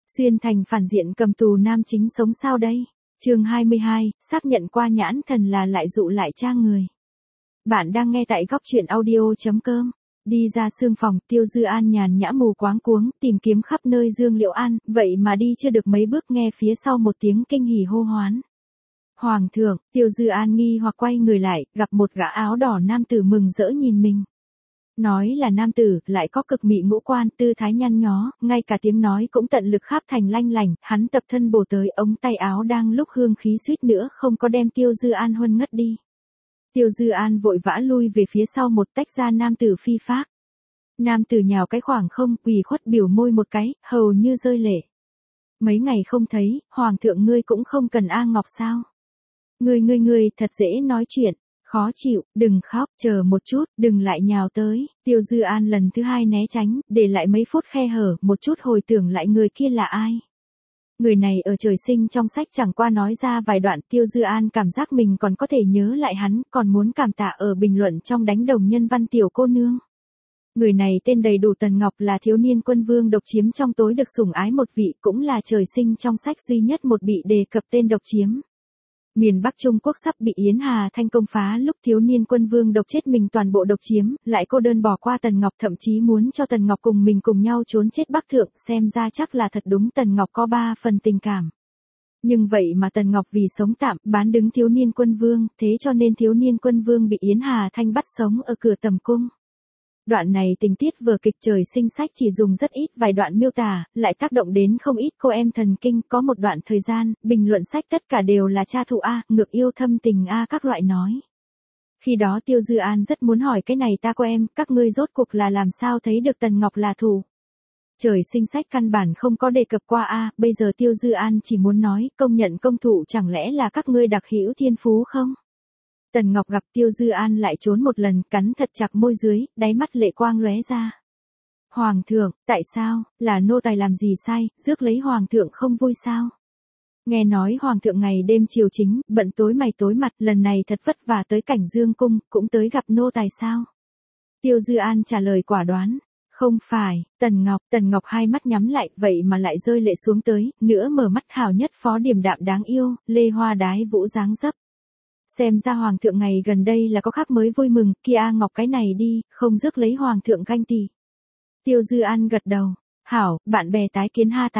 Xuyên thành phản diện cầm tù nam chính sống sao đây? Chương 22, xác nhận qua nhãn thần là lại dụ lại trang người. Bạn đang nghe tại góc truyện audio.com. Đi ra sương phòng, Tiêu Dư An nhàn nhã mù quáng cuống, tìm kiếm khắp nơi Dương Liễu An, vậy mà đi chưa được mấy bước nghe phía sau một tiếng kinh hỉ hô hoán. Hoàng thượng, Tiêu Dư An nghi hoặc quay người lại, gặp một gã áo đỏ nam tử mừng rỡ nhìn mình. Nói là nam tử, lại có cực mị ngũ quan, tư thái nhăn nhó, ngay cả tiếng nói cũng tận lực kháp thành lanh lảnh, hắn tập thân bổ tới ống tay áo đang lúc hương khí suýt nữa không có đem Tiêu Dư An huân ngất đi. Tiêu Dư An vội vã lui về phía sau một tách ra nam tử phi phác. Nam tử nhào cái khoảng không, ủy khuất biểu môi một cái, hầu như rơi lệ. Mấy ngày không thấy, hoàng thượng ngươi cũng không cần A Ngọc sao? Ngươi thật dễ nói chuyện. Khó chịu, đừng khóc, chờ một chút, đừng lại nhào tới. Tiêu Dư An lần thứ hai né tránh, để lại mấy phút khe hở, một chút hồi tưởng lại người kia là ai. Người này ở trời sinh trong sách chẳng qua nói ra vài đoạn. Tiêu Dư An cảm giác mình còn có thể nhớ lại hắn, còn muốn cảm tạ ở bình luận trong đánh đồng nhân văn tiểu cô nương. Người này tên đầy đủ Tần Ngọc, là thiếu niên quân vương độc chiếm trong tối được sủng ái một vị, cũng là trời sinh trong sách duy nhất một bị đề cập tên độc chiếm. Miền Bắc Trung Quốc sắp bị Yến Hà Thanh công phá, lúc thiếu niên quân vương độc chết mình toàn bộ độc chiếm, lại cô đơn bỏ qua Tần Ngọc, thậm chí muốn cho Tần Ngọc cùng mình cùng nhau trốn chết Bắc Thượng, xem ra chắc là thật đúng Tần Ngọc có 3 phần tình cảm. Nhưng vậy mà Tần Ngọc vì sống tạm, bán đứng thiếu niên quân vương, thế cho nên thiếu niên quân vương bị Yến Hà Thanh bắt sống ở cửa tầm cung. Đoạn này tình tiết vở kịch trời sinh sách chỉ dùng rất ít vài đoạn miêu tả, lại tác động đến không ít cô em thần kinh. Có một đoạn thời gian, bình luận sách tất cả đều là cha thụ A, ngược yêu thâm tình A các loại nói. Khi đó Tiêu Dư An rất muốn hỏi cái này ta cô em, các ngươi rốt cuộc là làm sao thấy được Tần Ngọc là thù. Trời sinh sách căn bản không có đề cập qua A, bây giờ Tiêu Dư An chỉ muốn nói, công nhận công thủ chẳng lẽ là các ngươi đặc hữu thiên phú không? Tần Ngọc gặp Tiêu Dư An lại trốn một lần, cắn thật chặt môi dưới, đáy mắt lệ quang lóe ra. Hoàng thượng, tại sao, là nô tài làm gì sai, rước lấy hoàng thượng không vui sao? Nghe nói hoàng thượng ngày đêm triều chính, bận tối mày tối mặt, lần này thật vất vả tới cảnh Dương cung, cũng tới gặp nô tài sao? Tiêu Dư An trả lời quả đoán. Không phải, Tần Ngọc hai mắt nhắm lại, vậy mà lại rơi lệ xuống tới, nữa mở mắt hào nhất phó điềm đạm đáng yêu, lê hoa đái vũ dáng dấp. Xem ra hoàng thượng ngày gần đây là có khác mới vui mừng, kia A Ngọc cái này đi, không rước lấy hoàng thượng ganh tị. Tiêu Dư An gật đầu, hảo, bạn bè tái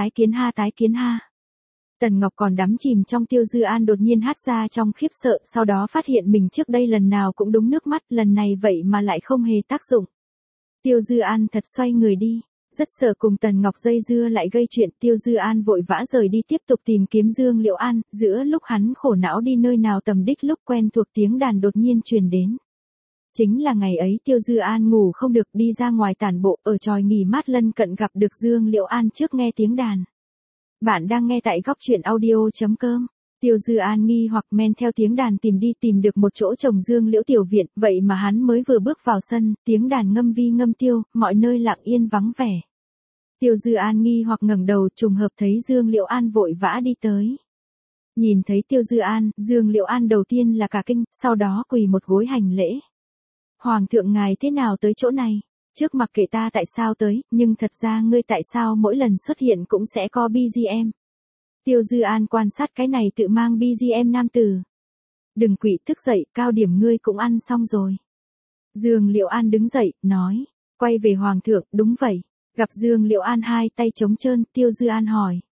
kiến ha. Tần Ngọc còn đắm chìm trong Tiêu Dư An đột nhiên hát ra trong khiếp sợ, sau đó phát hiện mình trước đây lần nào cũng đúng nước mắt, lần này vậy mà lại không hề tác dụng. Tiêu Dư An thật xoay người đi. Rất sợ cùng Tần Ngọc dây dưa lại gây chuyện, Tiêu Dư An vội vã rời đi tiếp tục tìm kiếm Dương Liễu An. Giữa lúc hắn khổ não đi nơi nào tầm đích, lúc quen thuộc tiếng đàn đột nhiên truyền đến. Chính là ngày ấy Tiêu Dư An ngủ không được, đi ra ngoài tản bộ, ở chòi nghỉ mát lân cận gặp được Dương Liễu An trước nghe tiếng đàn. Bạn đang nghe tại góc truyện audio.com. Tiêu Dư An nghi hoặc men theo tiếng đàn tìm được một chỗ trồng Dương Liễu tiểu viện, vậy mà hắn mới vừa bước vào sân, tiếng đàn ngâm vi ngâm tiêu, mọi nơi lặng yên vắng vẻ. Tiêu Dư An nghi hoặc ngẩng đầu, trùng hợp thấy Dương Liễu An vội vã đi tới. Nhìn thấy Tiêu Dư An, Dương Liễu An đầu tiên là cả kinh, sau đó quỳ một gối hành lễ. Hoàng thượng ngài thế nào tới chỗ này? Trước mặc kệ ta tại sao tới, nhưng thật ra ngươi tại sao mỗi lần xuất hiện cũng sẽ có BGM. Tiêu Dư An quan sát cái này tự mang BGM nam tử. Đừng quỵ, thức dậy, cao điểm ngươi cũng ăn xong rồi. Dương Liễu An đứng dậy, nói, quay về hoàng thượng, đúng vậy. Gặp Dương Liễu An hai tay trống trơn, Tiêu Dư An hỏi.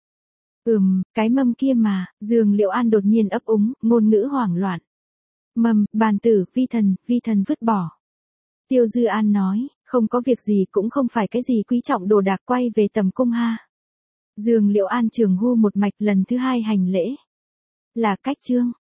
Cái mâm kia mà, Dương Liễu An đột nhiên ấp úng, ngôn ngữ hoảng loạn. Mâm, bàn tử, vi thần vứt bỏ. Tiêu Dư An nói, không có việc gì, cũng không phải cái gì quý trọng đồ đạc, quay về tầm cung ha. Dương Liễu An trường hu một mạch lần thứ hai hành lễ. Là cách chương,